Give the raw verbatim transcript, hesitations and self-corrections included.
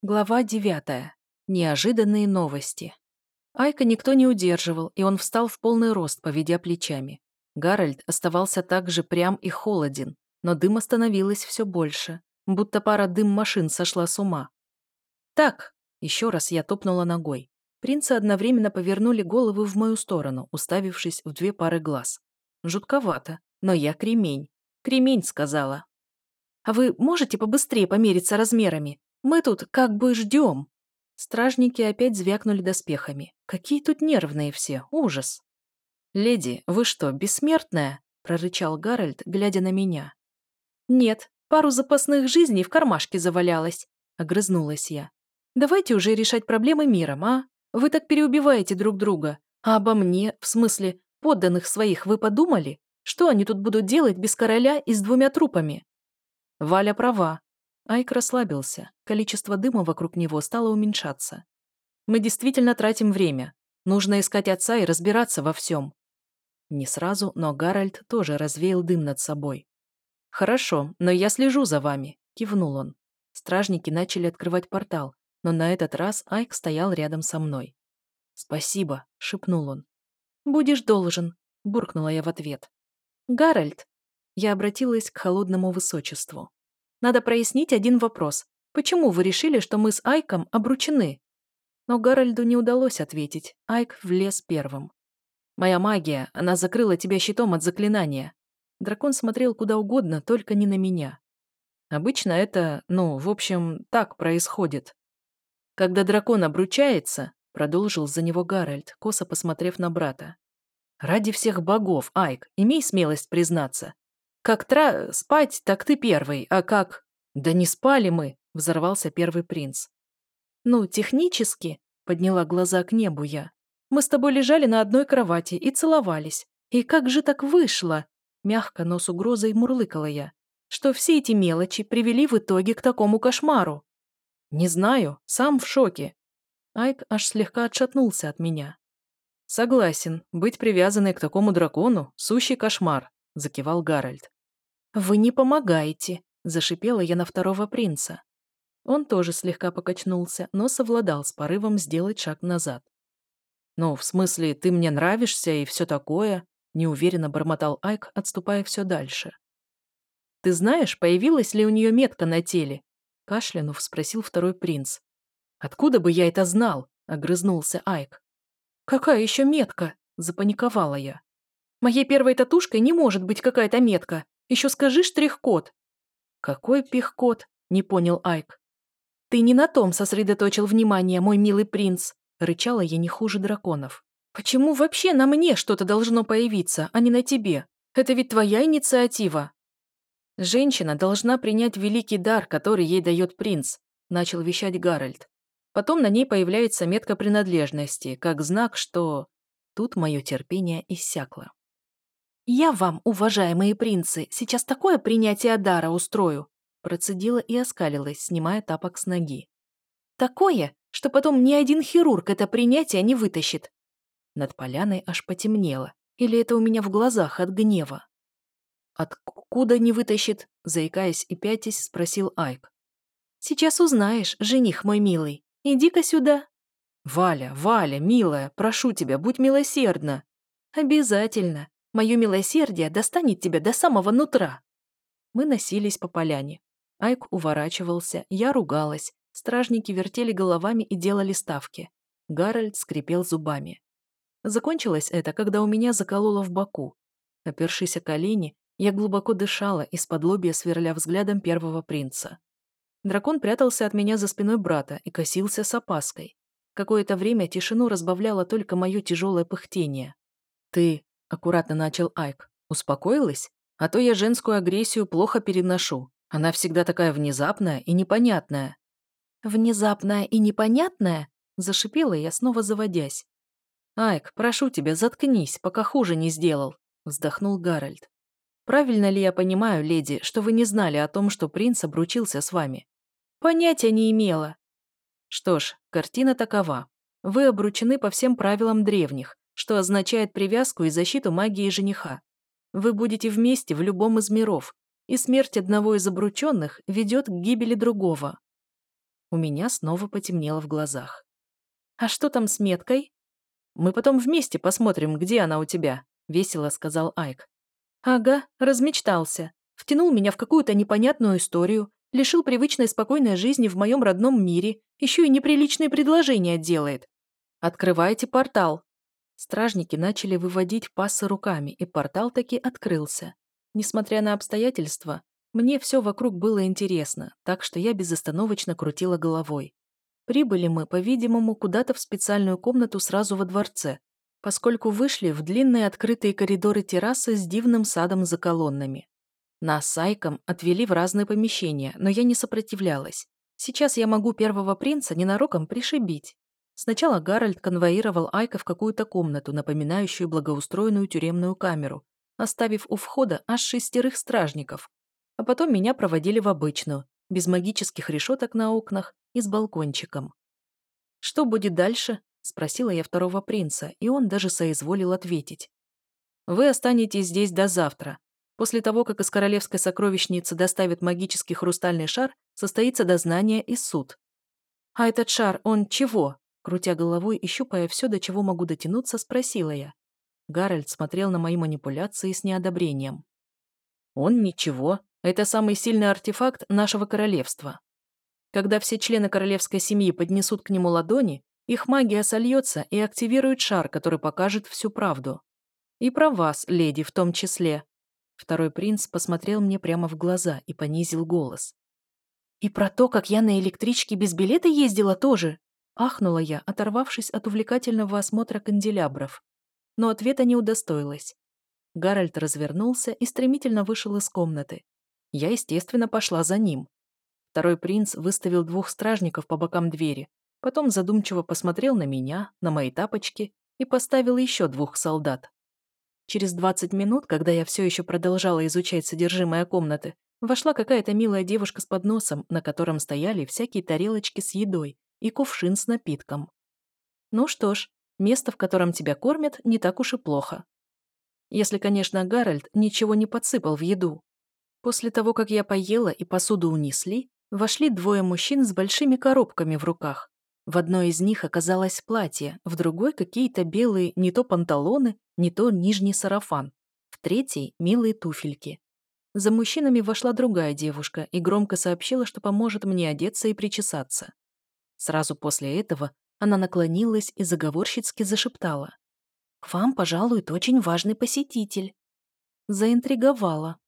Глава девятая. Неожиданные новости. Айка никто не удерживал, и он встал в полный рост, поведя плечами. Гарольд оставался также прям и холоден, но дыма становилось все больше, будто пара дым-машин сошла с ума. «Так!» — еще раз я топнула ногой. Принцы одновременно повернули головы в мою сторону, уставившись в две пары глаз. Жутковато, но я кремень. Кремень, сказала. «А вы можете побыстрее помериться размерами? Мы тут как бы ждем». Стражники опять звякнули доспехами. Какие тут нервные все, ужас. «Леди, вы что, бессмертная?» — прорычал Гарольд, глядя на меня. «Нет, пару запасных жизней в кармашке завалялось», — огрызнулась я. «Давайте уже решать проблемы миром, а? Вы так переубиваете друг друга. А обо мне, в смысле, подданных своих, вы подумали? Что они тут будут делать без короля и с двумя трупами?» Валя права. Айк расслабился. Количество дыма вокруг него стало уменьшаться. Мы действительно тратим время. Нужно искать отца и разбираться во всем. Не сразу, но Гарольд тоже развеял дым над собой. «Хорошо, но я слежу за вами», — кивнул он. Стражники начали открывать портал, но на этот раз Айк стоял рядом со мной. «Спасибо», — шепнул он. «Будешь должен», — буркнула я в ответ. «Гарольд», — я обратилась к холодному высочеству. «Надо прояснить один вопрос. Почему вы решили, что мы с Айком обручены?» Но Гарольду не удалось ответить. Айк влез первым. «Моя магия, она закрыла тебя щитом от заклинания». Дракон смотрел куда угодно, только не на меня. Обычно это, ну, в общем, так происходит. Когда дракон обручается, продолжил за него Гарольд, косо посмотрев на брата. «Ради всех богов, Айк, имей смелость признаться. Как тра... спать, так ты первый, а как...» «Да не спали мы!» — взорвался первый принц. «Ну, технически...» — подняла глаза к небу я. «Мы с тобой лежали на одной кровати и целовались. И как же так вышло?» Мягко, но с угрозой мурлыкала я. «Что все эти мелочи привели в итоге к такому кошмару?» «Не знаю, сам в шоке». Айк аж слегка отшатнулся от меня. «Согласен, быть привязанной к такому дракону — сущий кошмар», — закивал Гарольд. «Вы не помогаете», — зашипела я на второго принца. Он тоже слегка покачнулся, но совладал с порывом сделать шаг назад. «Ну, в смысле, ты мне нравишься и все такое», — неуверенно бормотал Айк, отступая все дальше. «Ты знаешь, появилась ли у нее метка на теле?» — кашлянув спросил второй принц. «Откуда бы я это знал?» — огрызнулся Айк. «Какая еще метка?» — запаниковала я. «Моей первой татушкой не может быть какая-то метка. Еще скажи штрих-код». «Какой пих-код?» — не понял Айк. «Ты не на том сосредоточил внимание, мой милый принц», — рычала я не хуже драконов. «Почему вообще на мне что-то должно появиться, а не на тебе? Это ведь твоя инициатива». «Женщина должна принять великий дар, который ей дает принц», — начал вещать Гарольд. Потом на ней появляется метка принадлежности, как знак, что... Тут мое терпение иссякло. «Я вам, уважаемые принцы, сейчас такое принятие дара устрою», процедила и оскалилась, снимая тапок с ноги. «Такое, что потом ни один хирург это принятие не вытащит». Над поляной аж потемнело. Или это у меня в глазах от гнева? «Откуда не вытащит?» заикаясь и пятясь, спросил Айк. «Сейчас узнаешь, жених мой милый. Иди-ка сюда». «Валя, Валя, милая, прошу тебя, будь милосердна». «Обязательно. Мое милосердие достанет тебя до самого нутра». Мы носились по поляне. Айк уворачивался, я ругалась. Стражники вертели головами и делали ставки. Гарольд скрипел зубами. Закончилось это, когда у меня закололо в боку. Опершись о колени, я глубоко дышала, из-под лобья сверля взглядом первого принца. Дракон прятался от меня за спиной брата и косился с опаской. Какое-то время тишину разбавляло только мое тяжелое пыхтение. «Ты...» — аккуратно начал Айк. «Успокоилась? А то я женскую агрессию плохо переношу. Она всегда такая внезапная и непонятная». «Внезапная и непонятная?» — зашипела я, снова заводясь. «Айк, прошу тебя, заткнись, пока хуже не сделал», — вздохнул Гарольд. «Правильно ли я понимаю, леди, что вы не знали о том, что принц обручился с вами?» «Понятия не имела». «Что ж, картина такова. Вы обручены по всем правилам древних, что означает привязку и защиту магии жениха. Вы будете вместе в любом из миров, и смерть одного из обрученных ведет к гибели другого». У меня снова потемнело в глазах. «А что там с меткой?» «Мы потом вместе посмотрим, где она у тебя», — весело сказал Айк. «Ага, размечтался. Втянул меня в какую-то непонятную историю, лишил привычной спокойной жизни в моем родном мире, еще и неприличные предложения делает. Открывайте портал». Стражники начали выводить пассы руками, и портал таки открылся. Несмотря на обстоятельства, мне все вокруг было интересно, так что я безостановочно крутила головой. Прибыли мы, по-видимому, куда-то в специальную комнату сразу во дворце, поскольку вышли в длинные открытые коридоры террасы с дивным садом за колоннами. Нас с Айком отвели в разные помещения, но я не сопротивлялась. Сейчас я могу первого принца ненароком пришибить. Сначала Гарольд конвоировал Айка в какую-то комнату, напоминающую благоустроенную тюремную камеру, оставив у входа аж шестерых стражников. А потом меня проводили в обычную, без магических решеток на окнах и с балкончиком. «Что будет дальше?» – спросила я второго принца, и он даже соизволил ответить. «Вы останетесь здесь до завтра. После того, как из королевской сокровищницы доставят магический хрустальный шар, состоится дознание и суд». «А этот шар, он чего?» Крутя головой и щупая все, до чего могу дотянуться, спросила я. Гарольд смотрел на мои манипуляции с неодобрением. «Он ничего. Это самый сильный артефакт нашего королевства. Когда все члены королевской семьи поднесут к нему ладони, их магия сольется и активирует шар, который покажет всю правду. И про вас, леди, в том числе». Второй принц посмотрел мне прямо в глаза и понизил голос. «И про то, как я на электричке без билета ездила тоже?» Ахнула я, оторвавшись от увлекательного осмотра канделябров. Но ответа не удостоилась. Гарольд развернулся и стремительно вышел из комнаты. Я, естественно, пошла за ним. Второй принц выставил двух стражников по бокам двери, потом задумчиво посмотрел на меня, на мои тапочки и поставил еще двух солдат. Через двадцать минут, когда я все еще продолжала изучать содержимое комнаты, вошла какая-то милая девушка с подносом, на котором стояли всякие тарелочки с едой и кувшин с напитком. Ну что ж, место, в котором тебя кормят, не так уж и плохо. Если, конечно, Гарольд ничего не подсыпал в еду. После того, как я поела и посуду унесли, вошли двое мужчин с большими коробками в руках. В одной из них оказалось платье, в другой какие-то белые не то панталоны, не то нижний сарафан, в третьей – милые туфельки. За мужчинами вошла другая девушка и громко сообщила, что поможет мне одеться и причесаться. Сразу после этого она наклонилась и заговорщицки зашептала. «К вам пожалует очень важный посетитель». Заинтриговала.